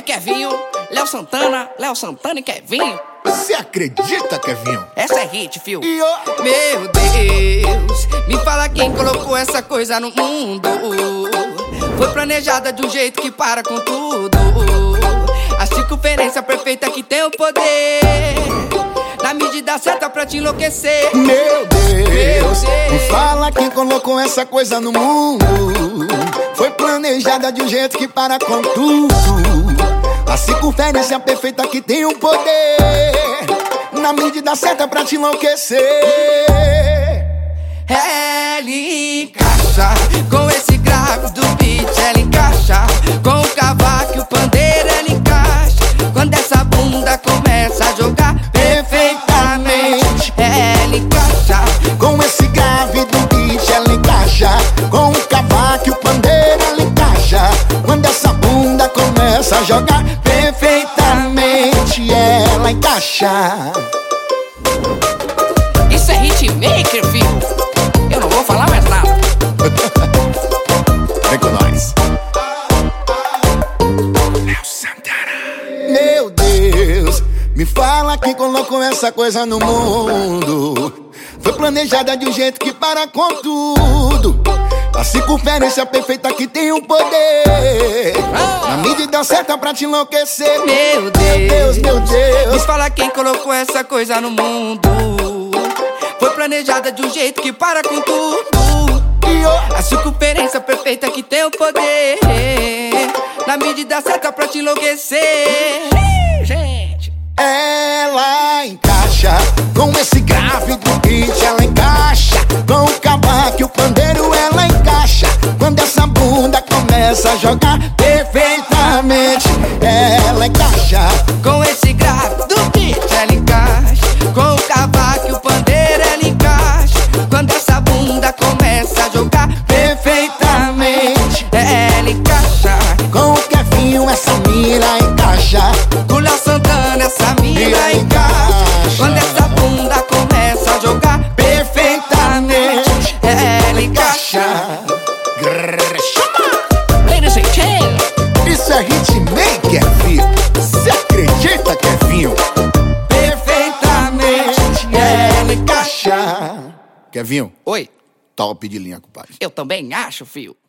Kevinho, Léo Santana e Kevinho. Você acredita, Kevinho? Essa é hit, fio. Oh. Meu Deus, me fala quem colocou essa coisa no mundo. Foi planejada de um jeito que para com tudo. A circunferência perfeita que tem o poder, na medida certa pra te enlouquecer. Meu Deus, me fala quem colocou essa coisa no mundo. Foi planejada de um jeito que para com tudo. A circunferência perfeita que tem o poder, na medida certa pra te enlouquecer. Ela encaixa com esse grave do beat, ela encaixa com o cavaco e o pandeiro, ela encaixa quando essa bunda começa a jogar perfeitamente. Ela encaixa com esse grave do beat, ela encaixa com o cavaco e o pandeiro, ela encaixa quando essa bunda começa a jogar perfeitamente. Ela encaixa. Isso é hitmaker, filho. Eu não vou falar mais nada. Vem com nós. Léo Santana. Meu Deus, me fala quem colocou essa coisa no mundo. Foi planejada de um jeito que para com tudo. A circunferência perfeita que tem o poder, na medida certa pra te enlouquecer. Meu Deus, meu Deus. Me fala quem colocou essa coisa no mundo. Foi planejada de um jeito que para com tudo. A circunferência perfeita que tem o poder, na medida certa pra te enlouquecer. Gente, ela encaixa com esse grave do beat, ela encaixa com o cavaco e o pandeiro, ela encaixa quando essa bunda começa a jogar perfeitamente. Ela encaixa com esse grave do beat, ela encaixa com o cavaco e o pandeiro, ela encaixa quando essa bunda começa a jogar perfeitamente. Ela encaixa com o Kevinho, essa mira encaixa com o Léo Santana, essa mina encaixa quando essa bunda começa a jogar perfeitamente. Ela encaixa. Ladies and gentlemen, isso é hitmaker, filho. Você acredita, Kevinho? perfeitamente. Ela encaixa. Kevinho, Oi, top de linha, compadre. eu também acho, fio.